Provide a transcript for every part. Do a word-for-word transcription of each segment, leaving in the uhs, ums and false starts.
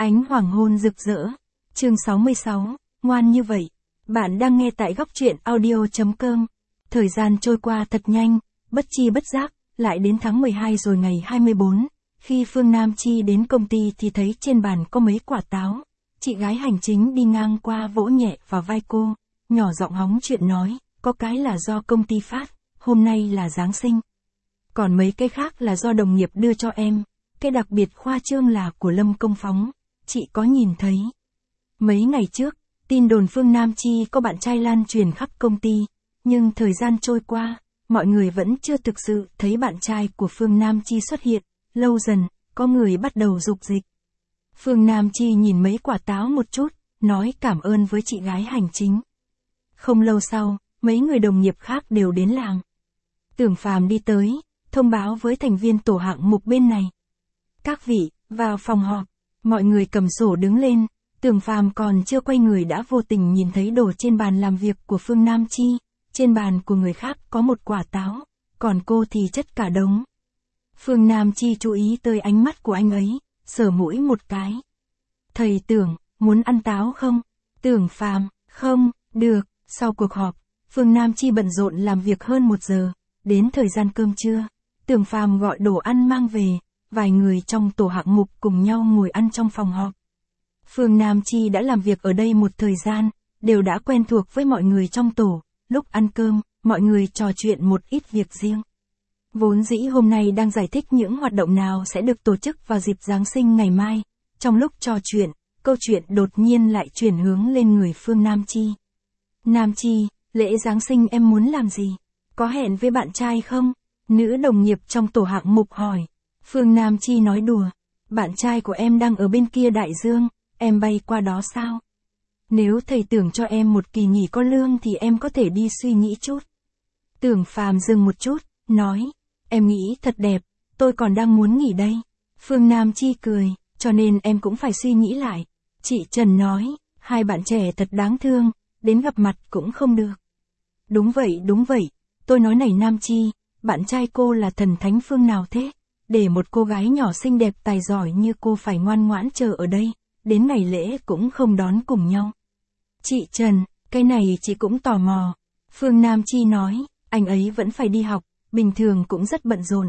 Ánh hoàng hôn rực rỡ. Chương sáu mươi sáu, ngoan như vậy. Bạn đang nghe tại góc truyện audio chấm com. Thời gian trôi qua thật nhanh, bất chi bất giác, lại đến tháng mười hai rồi ngày hai mươi bốn. Khi Phương Nam Chi đến công ty thì thấy trên bàn có mấy quả táo. Chị gái hành chính đi ngang qua vỗ nhẹ vào vai cô, nhỏ giọng hóng chuyện nói, có cái là do công ty phát, hôm nay là Giáng sinh. Còn mấy cái khác là do đồng nghiệp đưa cho em, cái đặc biệt khoa trương là của Lâm Công Phóng, chị có nhìn thấy. Mấy ngày trước, tin đồn Phương Nam Chi có bạn trai lan truyền khắp công ty, nhưng thời gian trôi qua, mọi người vẫn chưa thực sự thấy bạn trai của Phương Nam Chi xuất hiện, lâu dần, có người bắt đầu dục dịch. Phương Nam Chi nhìn mấy quả táo một chút, nói cảm ơn với chị gái hành chính. Không lâu sau, mấy người đồng nghiệp khác đều đến làng. Tưởng Phàm đi tới, thông báo với thành viên tổ hạng mục bên này. Các vị, vào phòng họp, mọi người cầm sổ đứng lên, Tưởng Phàm còn chưa quay người đã vô tình nhìn thấy đồ trên bàn làm việc của Phương Nam Chi, trên bàn của người khác có một quả táo, còn cô thì chất cả đống. Phương Nam Chi chú ý tới ánh mắt của anh ấy, sờ mũi một cái. Thầy Tưởng, muốn ăn táo không? Tưởng Phàm, không, được. Sau cuộc họp, Phương Nam Chi bận rộn làm việc hơn một giờ, đến thời gian cơm trưa, Tưởng Phàm gọi đồ ăn mang về, vài người trong tổ hạng mục cùng nhau ngồi ăn trong phòng họp. Phương Nam Chi đã làm việc ở đây một thời gian, đều đã quen thuộc với mọi người trong tổ, lúc ăn cơm, mọi người trò chuyện một ít việc riêng. Vốn dĩ hôm nay đang giải thích những hoạt động nào sẽ được tổ chức vào dịp Giáng sinh ngày mai, trong lúc trò chuyện, câu chuyện đột nhiên lại chuyển hướng lên người Phương Nam Chi. Nam Chi, lễ Giáng sinh em muốn làm gì? Có hẹn với bạn trai không? Nữ đồng nghiệp trong tổ hạng mục hỏi. Phương Nam Chi nói đùa. Bạn trai của em đang ở bên kia đại dương, em bay qua đó sao? Nếu thầy Tưởng cho em một kỳ nghỉ có lương thì em có thể đi suy nghĩ chút. Tưởng Phàm dừng một chút, nói. Em nghĩ thật đẹp, tôi còn đang muốn nghỉ đây. Phương Nam Chi cười, cho nên em cũng phải suy nghĩ lại. Chị Trần nói, hai bạn trẻ thật đáng thương, đến gặp mặt cũng không được. Đúng vậy đúng vậy, tôi nói này Nam Chi, bạn trai cô là thần thánh phương nào thế? Để một cô gái nhỏ xinh đẹp tài giỏi như cô phải ngoan ngoãn chờ ở đây, đến ngày lễ cũng không đón cùng nhau. Chị Trần, cái này chị cũng tò mò. Phương Nam Chi nói, anh ấy vẫn phải đi học, bình thường cũng rất bận rộn.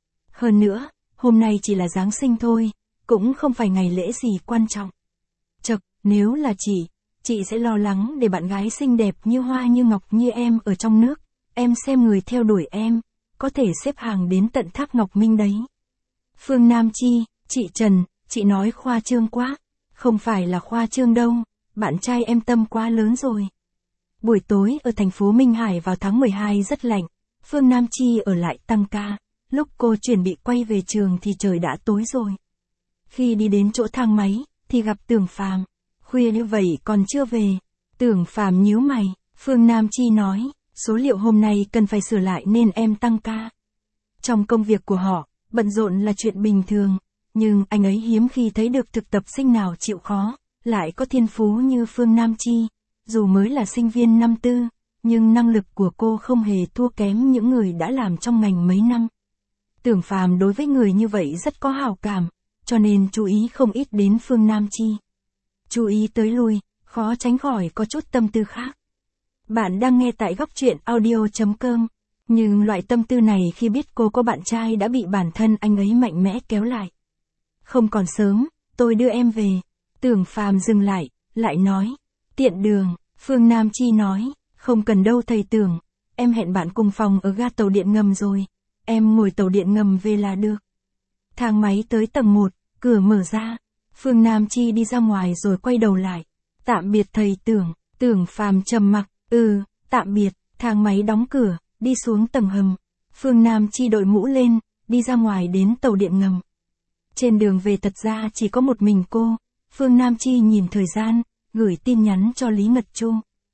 Hơn nữa, hôm nay chỉ là Giáng sinh thôi, cũng không phải ngày lễ gì quan trọng. Chật, nếu là chị, chị sẽ lo lắng để bạn gái xinh đẹp như hoa như ngọc như em ở trong nước, em xem người theo đuổi em, có thể xếp hàng đến tận tháp Ngọc Minh đấy. Phương Nam Chi, chị Trần, chị nói khoa trương quá, không phải là khoa trương đâu, bạn trai em tâm quá lớn rồi. Buổi tối ở thành phố Minh Hải vào tháng mười hai rất lạnh, Phương Nam Chi ở lại tăng ca, lúc cô chuẩn bị quay về trường thì trời đã tối rồi. Khi đi đến chỗ thang máy, thì gặp Tưởng Phàm. Khuya như vậy còn chưa về. Tưởng Phàm nhíu mày, Phương Nam Chi nói, số liệu hôm nay cần phải sửa lại nên em tăng ca. Trong công việc của họ, bận rộn là chuyện bình thường, nhưng anh ấy hiếm khi thấy được thực tập sinh nào chịu khó, lại có thiên phú như Phương Nam Chi. Dù mới là sinh viên năm tư, nhưng năng lực của cô không hề thua kém những người đã làm trong ngành mấy năm. Tưởng Phàm đối với người như vậy rất có hảo cảm, cho nên chú ý không ít đến Phương Nam Chi. Chú ý tới lui, khó tránh khỏi có chút tâm tư khác. Bạn đang nghe tại góc truyện audio chấm com, nhưng loại tâm tư này khi biết cô có bạn trai đã bị bản thân anh ấy mạnh mẽ kéo lại. Không còn sớm, tôi đưa em về. Tưởng Phàm dừng lại, lại nói. Tiện đường, Phương Nam Chi nói, không cần đâu thầy Tưởng, em hẹn bạn cùng phòng ở ga tàu điện ngầm rồi, em ngồi tàu điện ngầm về là được. Thang máy tới tầng một, cửa mở ra. Phương Nam Chi đi ra ngoài rồi quay đầu lại. Tạm biệt thầy Tưởng. Tưởng Phàm trầm mặc. Ừ, tạm biệt. Thang máy đóng cửa, đi xuống tầng hầm. Phương Nam Chi đội mũ lên, đi ra ngoài đến tàu điện ngầm. Trên đường về thật ra chỉ có một mình cô. Phương Nam Chi nhìn thời gian, gửi tin nhắn cho Lý Ngật Chu.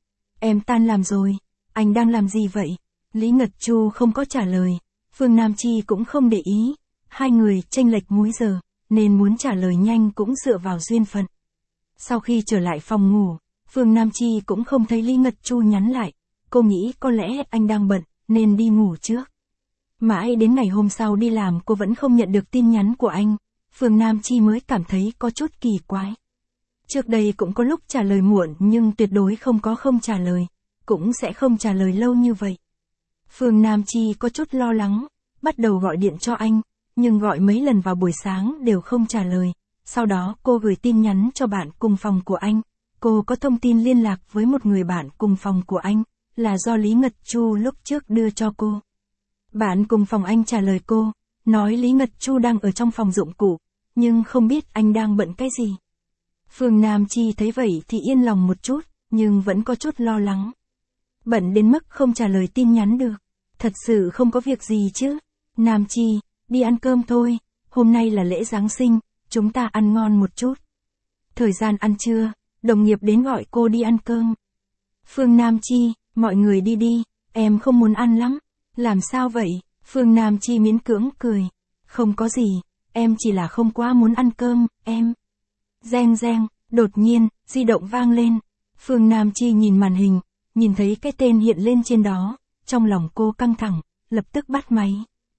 Em tan làm rồi, anh đang làm gì vậy? Lý Ngật Chu không có trả lời. Phương Nam Chi cũng không để ý. Hai người chênh lệch múi giờ, nên muốn trả lời nhanh cũng dựa vào duyên phận. Sau khi trở lại phòng ngủ, Phương Nam Chi cũng không thấy Lý Ngật Chu nhắn lại. Cô nghĩ có lẽ anh đang bận, nên đi ngủ trước. Mãi đến ngày hôm sau đi làm cô vẫn không nhận được tin nhắn của anh. Phương Nam Chi mới cảm thấy có chút kỳ quái. Trước đây cũng có lúc trả lời muộn nhưng tuyệt đối không có không trả lời, cũng sẽ không trả lời lâu như vậy. Phương Nam Chi có chút lo lắng, bắt đầu gọi điện cho anh, nhưng gọi mấy lần vào buổi sáng đều không trả lời. Sau đó cô gửi tin nhắn cho bạn cùng phòng của anh. Cô có thông tin liên lạc với một người bạn cùng phòng của anh, là do Lý Ngật Chu lúc trước đưa cho cô. Bạn cùng phòng anh trả lời cô, nói Lý Ngật Chu đang ở trong phòng dụng cụ, nhưng không biết anh đang bận cái gì. Phương Nam Chi thấy vậy thì yên lòng một chút, nhưng vẫn có chút lo lắng. Bận đến mức không trả lời tin nhắn được. Thật sự không có việc gì chứ. Nam Chi, đi ăn cơm thôi, hôm nay là lễ Giáng sinh, chúng ta ăn ngon một chút. Thời gian ăn trưa, đồng nghiệp đến gọi cô đi ăn cơm. Phương Nam Chi, mọi người đi đi, em không muốn ăn lắm. Làm sao vậy? Phương Nam Chi miễn cưỡng cười. Không có gì, em chỉ là không quá muốn ăn cơm, em. Reng reng, đột nhiên, di động vang lên. Phương Nam Chi nhìn màn hình, nhìn thấy cái tên hiện lên trên đó, trong lòng cô căng thẳng, lập tức bắt máy.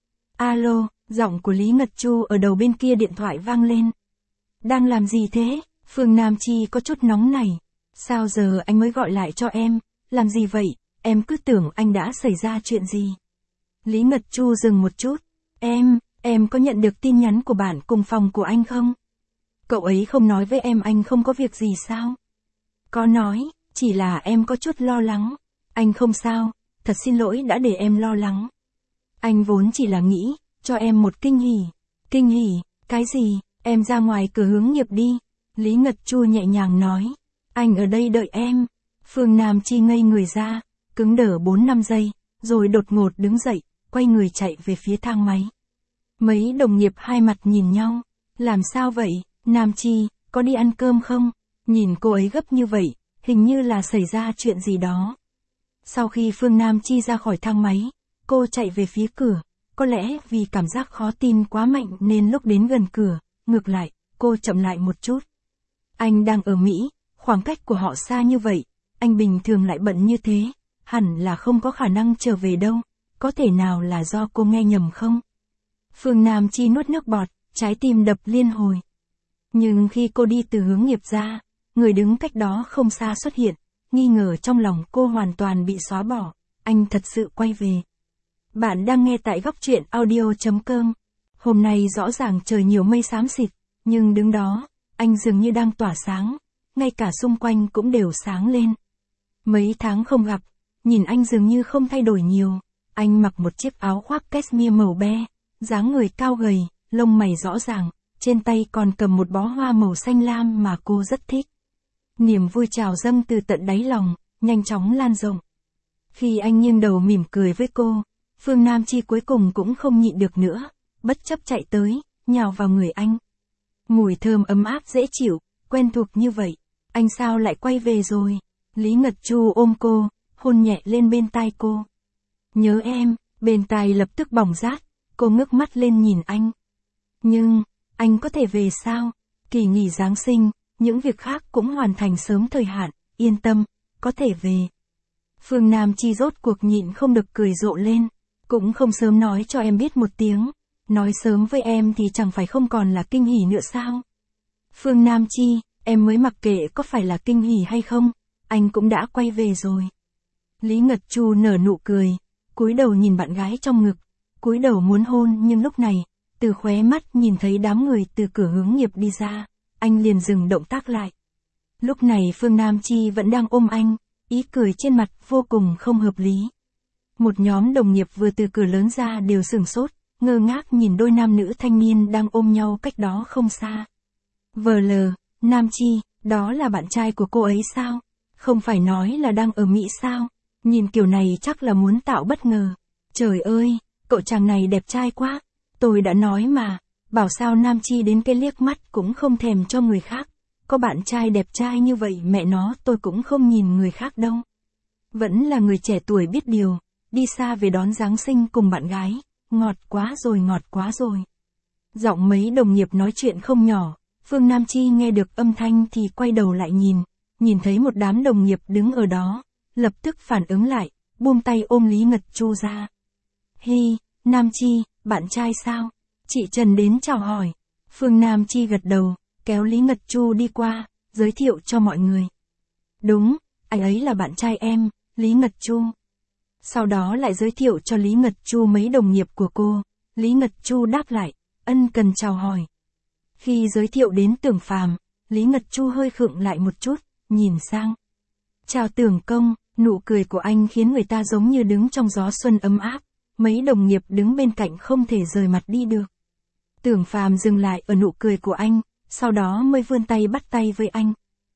Alo, giọng của Lý Ngật Chu ở đầu bên kia điện thoại vang lên. Đang làm gì thế? Phương Nam Chi có chút nóng nảy. Sao giờ anh mới gọi lại cho em? Làm gì vậy? Em cứ tưởng anh đã xảy ra chuyện gì. Lý Ngật Chu dừng một chút. Em, em có nhận được tin nhắn của bạn cùng phòng của anh không? Cậu ấy không nói với em anh không có việc gì sao? Có nói, chỉ là em có chút lo lắng. Anh không sao, thật xin lỗi đã để em lo lắng. Anh vốn chỉ là nghĩ, cho em một kinh hỉ. Kinh hỉ, cái gì? Em ra ngoài cửa hướng nghiệp đi. Lý Ngật Chu nhẹ nhàng nói. Anh ở đây đợi em. Phương Nam Chi ngây người ra, cứng đờ bốn năm giây, rồi đột ngột đứng dậy, quay người chạy về phía thang máy. Mấy đồng nghiệp hai mặt nhìn nhau. Làm sao vậy, Nam Chi, có đi ăn cơm không? Nhìn cô ấy gấp như vậy, hình như là xảy ra chuyện gì đó. Sau khi Phương Nam Chi ra khỏi thang máy, cô chạy về phía cửa. Có lẽ vì cảm giác khó tin quá mạnh nên lúc đến gần cửa, ngược lại, cô chậm lại một chút. Anh đang ở Mỹ, khoảng cách của họ xa như vậy, anh bình thường lại bận như thế, hẳn là không có khả năng trở về đâu, có thể nào là do cô nghe nhầm không? Phương Nam Chi nuốt nước bọt, trái tim đập liên hồi. Nhưng khi cô đi từ hướng nghiệp ra, người đứng cách đó không xa xuất hiện, nghi ngờ trong lòng cô hoàn toàn bị xóa bỏ, anh thật sự quay về. Bạn đang nghe tại góc truyện audio chấm com. Hôm nay rõ ràng trời nhiều mây xám xịt, nhưng đứng đó, anh dường như đang tỏa sáng, ngay cả xung quanh cũng đều sáng lên. Mấy tháng không gặp, nhìn anh dường như không thay đổi nhiều, anh mặc một chiếc áo khoác cashmere màu be, dáng người cao gầy, lông mày rõ ràng, trên tay còn cầm một bó hoa màu xanh lam mà cô rất thích. Niềm vui trào dâng từ tận đáy lòng, nhanh chóng lan rộng. Khi anh nghiêng đầu mỉm cười với cô, Phương Nam Chi cuối cùng cũng không nhịn được nữa, bất chấp chạy tới, nhào vào người anh. Mùi thơm ấm áp dễ chịu, quen thuộc như vậy. Anh sao lại quay về rồi? Lý Ngật Chu ôm cô, hôn nhẹ lên bên tai cô. Nhớ em, bên tai lập tức bỏng rát, cô ngước mắt lên nhìn anh. Nhưng, anh có thể về sao? Kỳ nghỉ Giáng sinh, những việc khác cũng hoàn thành sớm thời hạn, yên tâm, có thể về. Phương Nam Chi rốt cuộc nhịn không được cười rộ lên, cũng không sớm nói cho em biết một tiếng, nói sớm với em thì chẳng phải không còn là kinh hỉ nữa sao? Phương Nam Chi, em mới mặc kệ có phải là kinh hỉ hay không, anh cũng đã quay về rồi. Lý Ngật Chu nở nụ cười, cúi đầu nhìn bạn gái trong ngực, cúi đầu muốn hôn nhưng lúc này, từ khóe mắt nhìn thấy đám người từ cửa hướng nghiệp đi ra, anh liền dừng động tác lại. Lúc này Phương Nam Chi vẫn đang ôm anh, ý cười trên mặt vô cùng không hợp lý. Một nhóm đồng nghiệp vừa từ cửa lớn ra đều sửng sốt, ngơ ngác nhìn đôi nam nữ thanh niên đang ôm nhau cách đó không xa. vê lờ, Nam Chi, đó là bạn trai của cô ấy sao? Không phải nói là đang ở Mỹ sao? Nhìn kiểu này chắc là muốn tạo bất ngờ. Trời ơi, cậu chàng này đẹp trai quá. Tôi đã nói mà, bảo sao Nam Chi đến cái liếc mắt cũng không thèm cho người khác. Có bạn trai đẹp trai như vậy mẹ nó tôi cũng không nhìn người khác đâu. Vẫn là người trẻ tuổi biết điều, đi xa về đón Giáng sinh cùng bạn gái. Ngọt quá rồi ngọt quá rồi. Giọng mấy đồng nghiệp nói chuyện không nhỏ, Phương Nam Chi nghe được âm thanh thì quay đầu lại nhìn, nhìn thấy một đám đồng nghiệp đứng ở đó, lập tức phản ứng lại, buông tay ôm Lý Ngật Chu ra. Hi, Nam Chi, bạn trai sao? Chị Trần đến chào hỏi. Phương Nam Chi gật đầu, kéo Lý Ngật Chu đi qua, giới thiệu cho mọi người. Đúng, anh ấy là bạn trai em, Lý Ngật Chu. Sau đó lại giới thiệu cho Lý Ngật Chu mấy đồng nghiệp của cô, Lý Ngật Chu đáp lại, ân cần chào hỏi. Khi giới thiệu đến Tưởng Phàm, Lý Ngật Chu hơi khựng lại một chút, nhìn sang. Chào Tưởng công, nụ cười của anh khiến người ta giống như đứng trong gió xuân ấm áp, mấy đồng nghiệp đứng bên cạnh không thể rời mặt đi được. Tưởng Phàm dừng lại ở nụ cười của anh, sau đó mới vươn tay bắt tay với anh.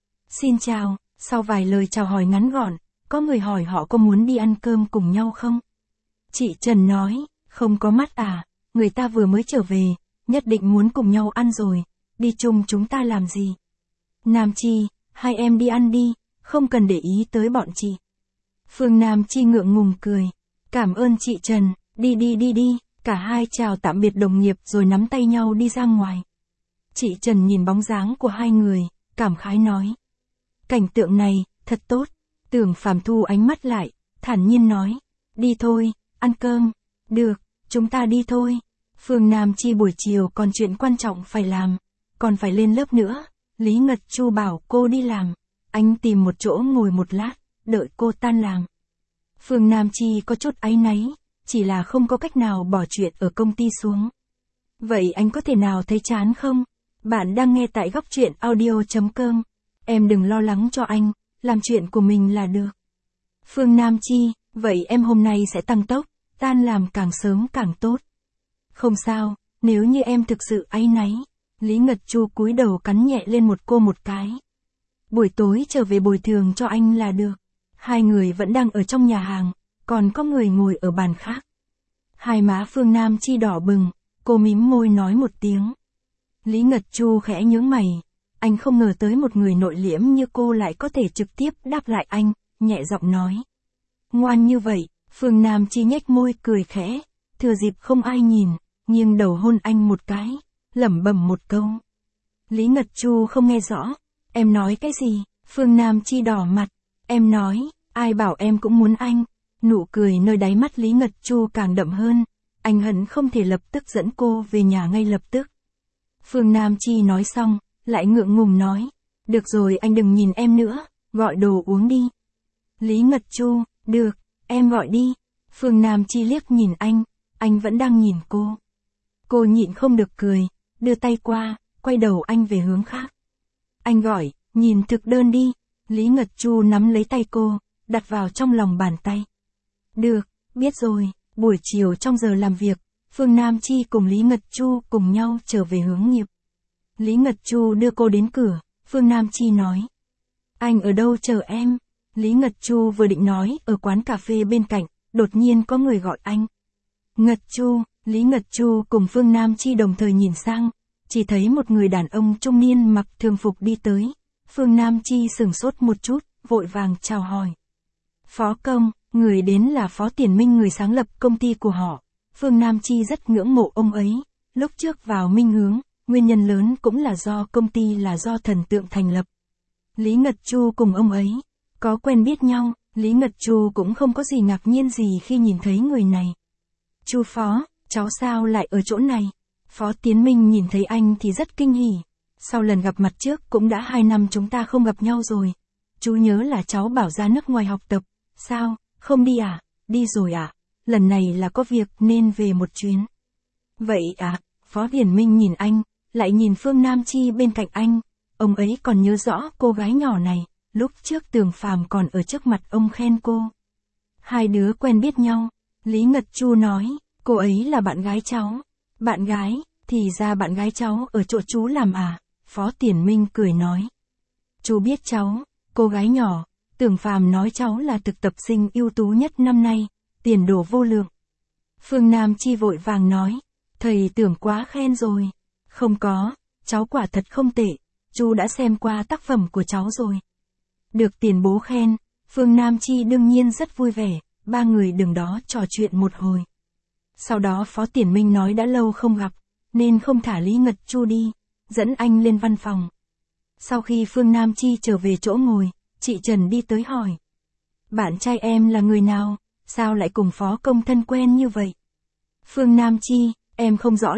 Xin chào, sau vài lời chào hỏi ngắn gọn, có người hỏi họ có muốn đi ăn cơm cùng nhau không? Chị Trần nói, không có mắt à, người ta vừa mới trở về, nhất định muốn cùng nhau ăn rồi, đi chung chúng ta làm gì? Nam Chi, hai em đi ăn đi, không cần để ý tới bọn chị. Phương Nam Chi ngượng ngùng cười, cảm ơn chị Trần, đi đi đi đi, cả hai chào tạm biệt đồng nghiệp rồi nắm tay nhau đi ra ngoài. Chị Trần nhìn bóng dáng của hai người, cảm khái nói. Cảnh tượng này, thật tốt. Tưởng Phàm thu ánh mắt lại, thản nhiên nói. Đi thôi, ăn cơm. Được, chúng ta đi thôi. Phương Nam Chi buổi chiều còn chuyện quan trọng phải làm, còn phải lên lớp nữa. Lý Ngật Chu bảo cô đi làm. Anh tìm một chỗ ngồi một lát, đợi cô tan làm. Phương Nam Chi có chút áy náy, chỉ là không có cách nào bỏ chuyện ở công ty xuống. Vậy anh có thể nào thấy chán không? Bạn đang nghe tại góc truyện audio chấm com. Em đừng lo lắng cho anh, làm chuyện của mình là được. Phương Nam Chi, vậy em hôm nay sẽ tăng tốc, tan làm càng sớm càng tốt. Không sao, nếu như em thực sự áy náy. Lý Ngật Chu cúi đầu cắn nhẹ lên một cô một cái. Buổi tối trở về bồi thường cho anh là được. Hai người vẫn đang ở trong nhà hàng, còn có người ngồi ở bàn khác. Hai má Phương Nam Chi đỏ bừng, cô mím môi nói một tiếng. Lý Ngật Chu khẽ nhướng mày, anh không ngờ tới một người nội liễm như cô lại có thể trực tiếp đáp lại anh, nhẹ giọng nói. Ngoan như vậy, Phương Nam Chi nhếch môi cười khẽ, thừa dịp không ai nhìn, nghiêng đầu hôn anh một cái, lẩm bẩm một câu. Lý Ngật Chu không nghe rõ, em nói cái gì? Phương Nam Chi đỏ mặt, em nói, ai bảo em cũng muốn anh. Nụ cười nơi đáy mắt Lý Ngật Chu càng đậm hơn, anh hận không thể lập tức dẫn cô về nhà ngay lập tức. Phương Nam Chi nói xong, lại ngượng ngùng nói, được rồi anh đừng nhìn em nữa, gọi đồ uống đi. Lý Ngật Chu, được, em gọi đi. Phương Nam Chi liếc nhìn anh, anh vẫn đang nhìn cô. Cô nhịn không được cười, đưa tay qua, quay đầu anh về hướng khác. Anh gọi, nhìn thực đơn đi. Lý Ngật Chu nắm lấy tay cô, đặt vào trong lòng bàn tay. Được, biết rồi. Buổi chiều trong giờ làm việc, Phương Nam Chi cùng Lý Ngật Chu cùng nhau trở về hướng nghiệp. Lý Ngật Chu đưa cô đến cửa, Phương Nam Chi nói. Anh ở đâu chờ em? Lý Ngật Chu vừa định nói ở quán cà phê bên cạnh, đột nhiên có người gọi anh. Ngật Chu, Lý Ngật Chu cùng Phương Nam Chi đồng thời nhìn sang, chỉ thấy một người đàn ông trung niên mặc thường phục đi tới. Phương Nam Chi sửng sốt một chút, vội vàng chào hỏi. Phó Công, người đến là Phó Tiền Minh, người sáng lập công ty của họ. Phương Nam Chi rất ngưỡng mộ ông ấy, lúc trước vào Minh Hướng, nguyên nhân lớn cũng là do công ty là do thần tượng thành lập. Lý Ngật Chu cùng ông ấy, có quen biết nhau, Lý Ngật Chu cũng không có gì ngạc nhiên gì khi nhìn thấy người này. Chu Phó, cháu sao lại ở chỗ này? Phó Tiến Minh nhìn thấy anh thì rất kinh hỉ. Sau lần gặp mặt trước cũng đã hai năm chúng ta không gặp nhau rồi. Chú nhớ là cháu bảo ra nước ngoài học tập. Sao, không đi à? Đi rồi à? Lần này là có việc nên về một chuyến. Vậy à? Phó Hiển Minh nhìn anh, lại nhìn Phương Nam Chi bên cạnh anh. Ông ấy còn nhớ rõ cô gái nhỏ này, lúc trước Tưởng Phàm còn ở trước mặt ông khen cô. Hai đứa quen biết nhau. Lý Ngật Chu nói, cô ấy là bạn gái cháu. Bạn gái, thì ra bạn gái cháu ở chỗ chú làm à? Phó Tiền Minh cười nói. Chú biết cháu, cô gái nhỏ, Tưởng Phàm nói cháu là thực tập sinh ưu tú nhất năm nay, tiền đồ vô lượng. Phương Nam Chi vội vàng nói, thầy Tưởng quá khen rồi. Không có, cháu quả thật không tệ, chú đã xem qua tác phẩm của cháu rồi. Được tiền bố khen, Phương Nam Chi đương nhiên rất vui vẻ, ba người đứng đó trò chuyện một hồi. Sau đó Phó Tiền Minh nói đã lâu không gặp, nên không thả Lý Ngật Chu đi, dẫn anh lên văn phòng. Sau khi Phương Nam Chi trở về chỗ ngồi, chị Trần đi tới hỏi. Bạn trai em là người nào, sao lại cùng Phó Công thân quen như vậy? Phương Nam Chi, em không rõ lắm,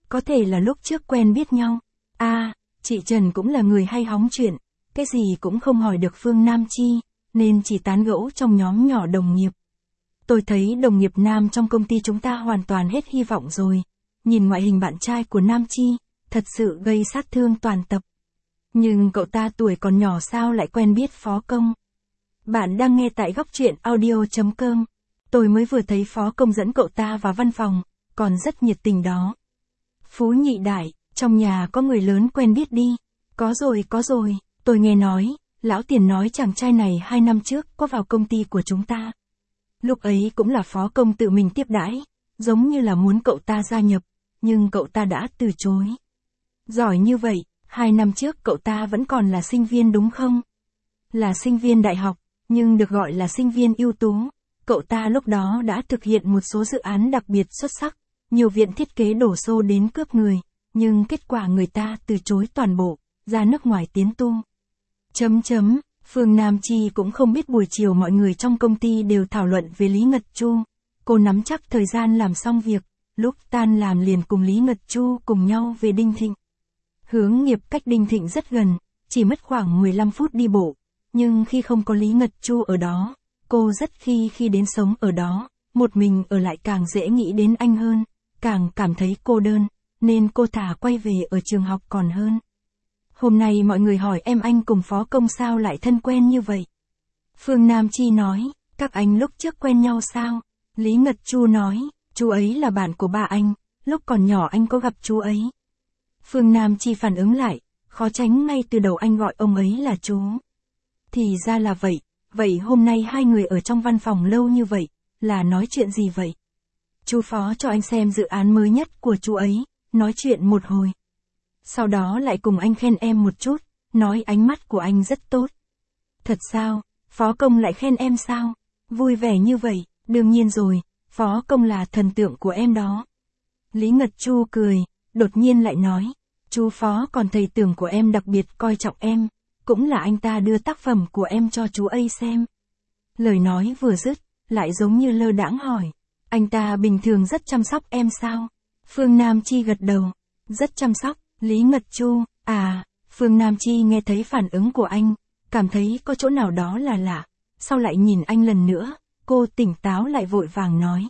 Có thể là lúc trước quen biết nhau. À, chị Trần cũng là người hay hóng chuyện, cái gì cũng không hỏi được Phương Nam Chi, nên chỉ tán gẫu trong nhóm nhỏ đồng nghiệp. Tôi thấy đồng nghiệp nam trong công ty chúng ta hoàn toàn hết hy vọng rồi. Nhìn ngoại hình bạn trai của Nam Chi, thật sự gây sát thương toàn tập. Nhưng cậu ta tuổi còn nhỏ sao lại quen biết Phó Công? Bạn đang nghe tại góc truyện audio chấm com. Tôi mới vừa thấy Phó Công dẫn cậu ta vào văn phòng, còn rất nhiệt tình đó. Phú nhị đại, trong nhà có người lớn quen biết đi. Có rồi, có rồi, tôi nghe nói, lão Tiền nói chàng trai này hai năm trước có vào công ty của chúng ta. Lúc ấy cũng là Phó Công tự mình tiếp đãi, giống như là muốn cậu ta gia nhập, nhưng cậu ta đã từ chối. Giỏi như vậy, hai năm trước cậu ta vẫn còn là sinh viên đúng không? Là sinh viên đại học, nhưng được gọi là sinh viên ưu tú. Cậu ta lúc đó đã thực hiện một số dự án đặc biệt xuất sắc, nhiều viện thiết kế đổ xô đến cướp người, nhưng kết quả người ta từ chối toàn bộ, ra nước ngoài tiến tu. Chấm chấm, Phương Nam Chi cũng không biết buổi chiều mọi người trong công ty đều thảo luận về Lý Ngật Chu. Cô nắm chắc thời gian làm xong việc, lúc tan làm liền cùng Lý Ngật Chu cùng nhau về Đinh Thịnh. Hướng nghiệp cách Đinh Thịnh rất gần, chỉ mất khoảng mười lăm phút đi bộ, nhưng khi không có Lý Ngật Chu ở đó, cô rất khi khi đến sống ở đó, một mình ở lại càng dễ nghĩ đến anh hơn, càng cảm thấy cô đơn, nên cô thả quay về ở trường học còn hơn. Hôm nay mọi người hỏi em anh cùng Phó Công sao lại thân quen như vậy. Phương Nam Chi nói, các anh lúc trước quen nhau sao? Lý Ngật Chu nói, chú ấy là bạn của ba anh, lúc còn nhỏ anh có gặp chú ấy. Phương Nam Chi phản ứng lại, khó tránh ngay từ đầu anh gọi ông ấy là chú. Thì ra là vậy, vậy hôm nay hai người ở trong văn phòng lâu như vậy, là nói chuyện gì vậy? Chú Phó cho anh xem dự án mới nhất của chú ấy, nói chuyện một hồi. Sau đó lại cùng anh khen em một chút, nói ánh mắt của anh rất tốt. Thật sao, Phó Công lại khen em sao? Vui vẻ như vậy, đương nhiên rồi, Phó Công là thần tượng của em đó. Lý Ngật Chu cười, đột nhiên lại nói, chú Phó còn thầy tưởng của em đặc biệt coi trọng em, cũng là anh ta đưa tác phẩm của em cho chú ấy xem. Lời nói vừa dứt, lại giống như lơ đãng hỏi, anh ta bình thường rất chăm sóc em sao? Phương Nam Chi gật đầu, rất chăm sóc. Lý Ngật Chu, à, Phương Nam Chi nghe thấy phản ứng của anh, cảm thấy có chỗ nào đó là lạ, sau lại nhìn anh lần nữa, cô tỉnh táo lại vội vàng nói.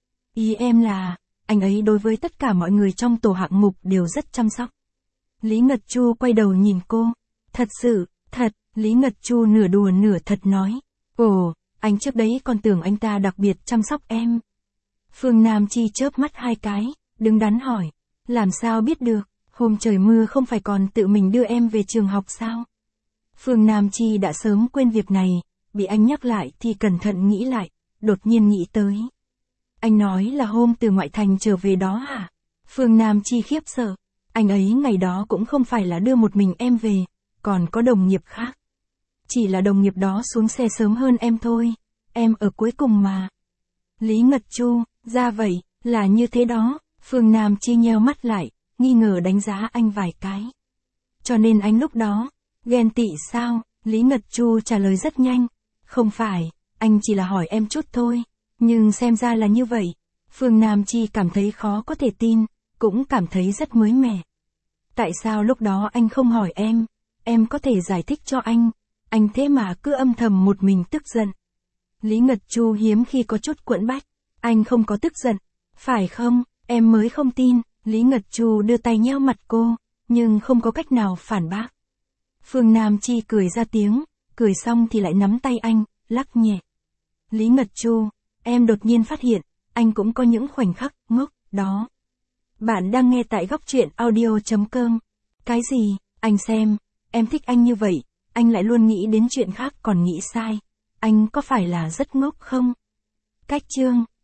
Ý em là, anh ấy đối với tất cả mọi người trong tổ hạng mục đều rất chăm sóc. Lý Ngật Chu quay đầu nhìn cô, thật sự, thật, Lý Ngật Chu nửa đùa nửa thật nói, ồ, anh trước đấy còn tưởng anh ta đặc biệt chăm sóc em. Phương Nam Chi chớp mắt hai cái, đứng đắn hỏi, làm sao biết được? Hôm trời mưa không phải còn tự mình đưa em về trường học sao? Phương Nam Chi đã sớm quên việc này, bị anh nhắc lại thì cẩn thận nghĩ lại, đột nhiên nghĩ tới. Anh nói là hôm từ ngoại thành trở về đó hả? Phương Nam Chi khiếp sợ, anh ấy ngày đó cũng không phải là đưa một mình em về, còn có đồng nghiệp khác. Chỉ là đồng nghiệp đó xuống xe sớm hơn em thôi, em ở cuối cùng mà. Lý Ngật Chu, ra vậy, là như thế đó, Phương Nam Chi nheo mắt lại, nghi ngờ đánh giá anh vài cái. Cho nên anh lúc đó, ghen tị sao? Lý Ngật Chu trả lời rất nhanh. Không phải, anh chỉ là hỏi em chút thôi. Nhưng xem ra là như vậy. Phương Nam Chi cảm thấy khó có thể tin, cũng cảm thấy rất mới mẻ. Tại sao lúc đó anh không hỏi em? Em có thể giải thích cho anh. Anh thế mà cứ âm thầm một mình tức giận. Lý Ngật Chu hiếm khi có chút quẫn bách. Anh không có tức giận. Phải không? Em mới không tin. Lý Ngật Chu đưa tay nheo mặt cô, nhưng không có cách nào phản bác. Phương Nam Chi cười ra tiếng, cười xong thì lại nắm tay anh, lắc nhẹ. Lý Ngật Chu, em đột nhiên phát hiện, anh cũng có những khoảnh khắc ngốc đó. Bạn đang nghe tại góc truyện audio chấm com. Cái gì? Anh xem, em thích anh như vậy, anh lại luôn nghĩ đến chuyện khác còn nghĩ sai. Anh có phải là rất ngốc không? Cách chương